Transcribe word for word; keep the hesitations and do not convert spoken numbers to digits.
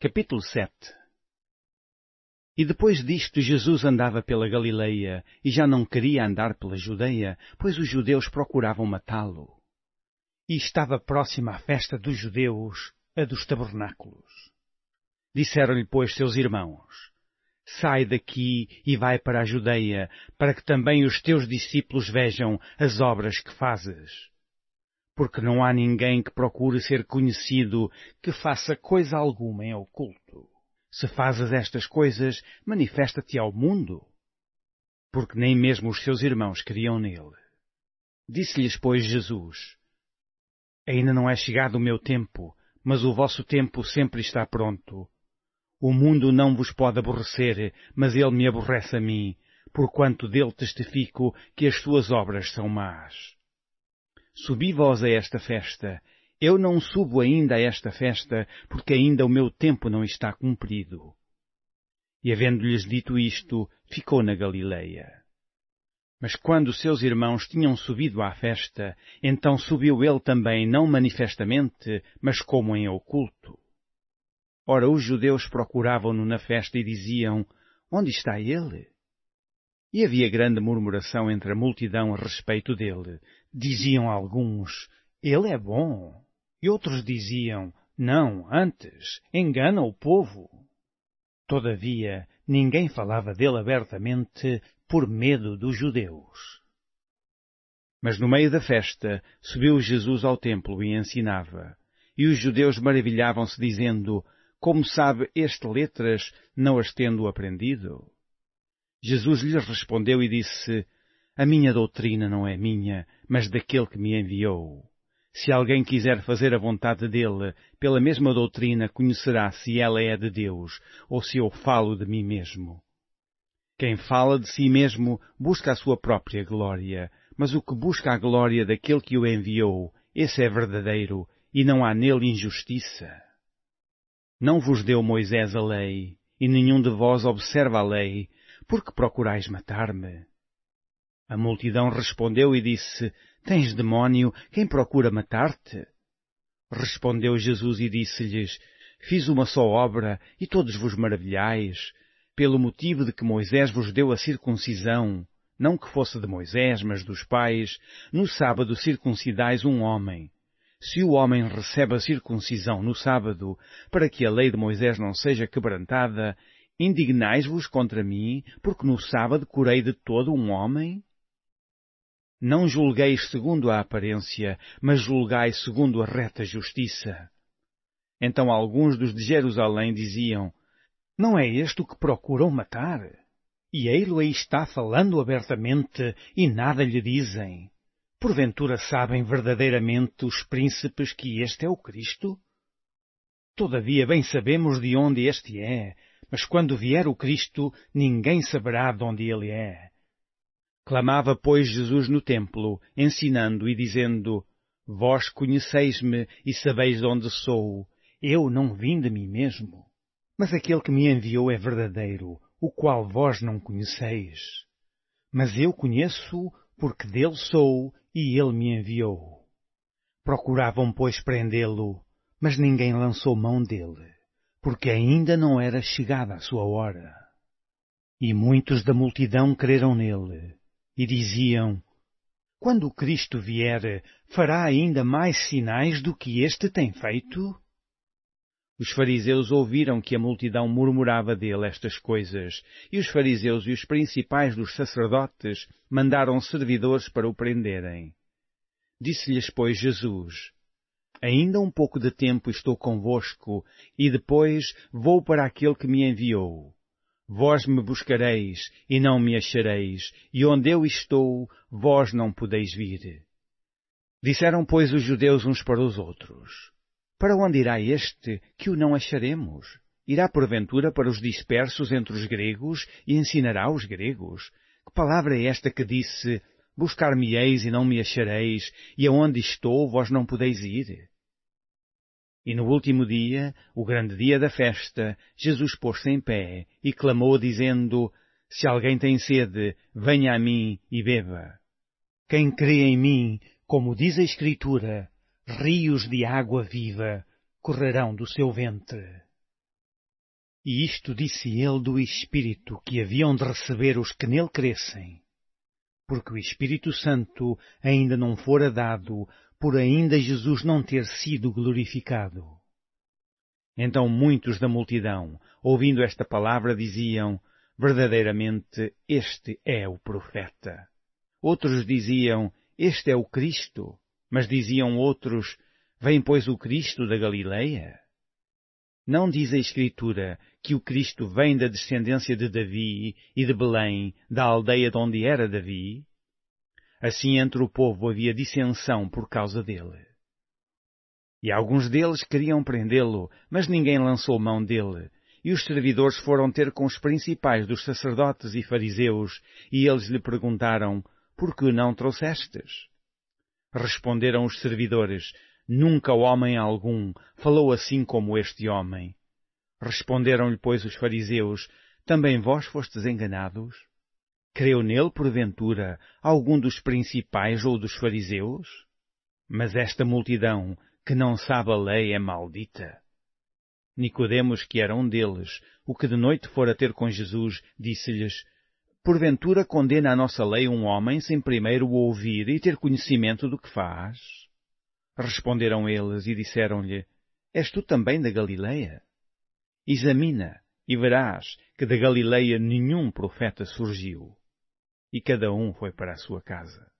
Capítulo sete. E depois disto Jesus andava pela Galileia e já não queria andar pela Judeia, pois os judeus procuravam matá-lo. E estava próxima a festa dos judeus, a dos tabernáculos. Disseram-lhe, pois, seus irmãos: Sai daqui e vai para a Judeia, para que também os teus discípulos vejam as obras que fazes. Porque não há ninguém que procure ser conhecido que faça coisa alguma em oculto. Se fazes estas coisas, manifesta-te ao mundo. Porque nem mesmo os seus irmãos queriam nele. Disse-lhes, pois, Jesus: Ainda não é chegado o meu tempo, mas o vosso tempo sempre está pronto. O mundo não vos pode aborrecer, mas ele me aborrece a mim, porquanto dele testifico que as suas obras são más. Subi vós a esta festa. Eu não subo ainda a esta festa, porque ainda o meu tempo não está cumprido. E havendo-lhes dito isto, ficou na Galileia. Mas quando seus irmãos tinham subido à festa, então subiu ele também, não manifestamente, mas como em oculto. Ora, os judeus procuravam-no na festa e diziam: Onde está ele? E havia grande murmuração entre a multidão a respeito dele. Diziam alguns: Ele é bom. E outros diziam: Não, antes, engana o povo. Todavia, ninguém falava dele abertamente por medo dos judeus. Mas no meio da festa subiu Jesus ao templo e ensinava. E os judeus maravilhavam-se, dizendo: Como sabe este letras, não as tendo aprendido? Jesus lhes respondeu e disse: A minha doutrina não é minha, mas daquele que me enviou. Se alguém quiser fazer a vontade dele, pela mesma doutrina conhecerá se ela é de Deus, ou se eu falo de mim mesmo. Quem fala de si mesmo busca a sua própria glória, mas o que busca a glória daquele que o enviou, esse é verdadeiro, e não há nele injustiça. Não vos deu Moisés a lei, e nenhum de vós observa a lei, porque procurais matar-me? A multidão respondeu e disse: Tens demónio, quem procura matar-te? Respondeu Jesus e disse-lhes: Fiz uma só obra, e todos vos maravilhais, pelo motivo de que Moisés vos deu a circuncisão, não que fosse de Moisés, mas dos pais, no sábado circuncidais um homem. Se o homem recebe a circuncisão no sábado, para que a lei de Moisés não seja quebrantada, indignais-vos contra mim, porque no sábado curei de todo um homem? Não julgueis segundo a aparência, mas julgai segundo a reta justiça. Então alguns dos de Jerusalém diziam: Não é este o que procuram matar? E ele aí está falando abertamente, e nada lhe dizem. Porventura sabem verdadeiramente os príncipes que este é o Cristo? Todavia bem sabemos de onde este é, mas quando vier o Cristo, ninguém saberá de onde ele é. Clamava, pois, Jesus no templo, ensinando e dizendo: Vós conheceis-me e sabeis de onde sou. Eu não vim de mim mesmo. Mas aquele que me enviou é verdadeiro, o qual vós não conheceis. Mas eu conheço, porque dele sou, e ele me enviou. Procuravam, pois, prendê-lo, mas ninguém lançou mão dele, porque ainda não era chegada a sua hora. E muitos da multidão creram nele, e diziam: Quando o Cristo vier, fará ainda mais sinais do que este tem feito? Os fariseus ouviram que a multidão murmurava dele estas coisas, e os fariseus e os principais dos sacerdotes mandaram servidores para o prenderem. Disse-lhes, pois, Jesus: Ainda um pouco de tempo estou convosco, e depois vou para aquele que me enviou. Vós me buscareis, e não me achareis, e onde eu estou, vós não podeis vir. Disseram, pois, os judeus uns para os outros: Para onde irá este, que o não acharemos? Irá porventura para os dispersos entre os gregos, e ensinará os gregos? Que palavra é esta que disse: Buscar-me-eis e não me achareis, e aonde estou, vós não podeis ir? E no último dia, o grande dia da festa, Jesus pôs-se em pé e clamou, dizendo: Se alguém tem sede, venha a mim e beba. Quem crê em mim, como diz a Escritura, rios de água viva correrão do seu ventre. E isto disse ele do Espírito que haviam de receber os que nele crescem, porque o Espírito Santo ainda não fora dado, por ainda Jesus não ter sido glorificado. Então muitos da multidão, ouvindo esta palavra, diziam: verdadeiramente este é o profeta. Outros diziam: este é o Cristo. Mas diziam outros: vem pois o Cristo da Galileia? Não diz a Escritura que o Cristo vem da descendência de Davi e de Belém, da aldeia de onde era Davi? Assim entre o povo havia dissensão por causa dele. E alguns deles queriam prendê-lo, mas ninguém lançou mão dele. E os servidores foram ter com os principais dos sacerdotes e fariseus, e eles lhe perguntaram: por que o não trouxestes? Responderam os servidores: nunca homem algum falou assim como este homem. Responderam-lhe, pois, os fariseus: também vós fostes enganados? Creu nele, porventura, algum dos principais ou dos fariseus? Mas esta multidão, que não sabe a lei, é maldita. Nicodemos, que era um deles, o que de noite fora ter com Jesus, disse-lhes: porventura condena a nossa lei um homem sem primeiro o ouvir e ter conhecimento do que faz? Responderam eles e disseram-lhe: és tu também da Galileia? Examina e verás que da Galileia nenhum profeta surgiu. E cada um foi para a sua casa.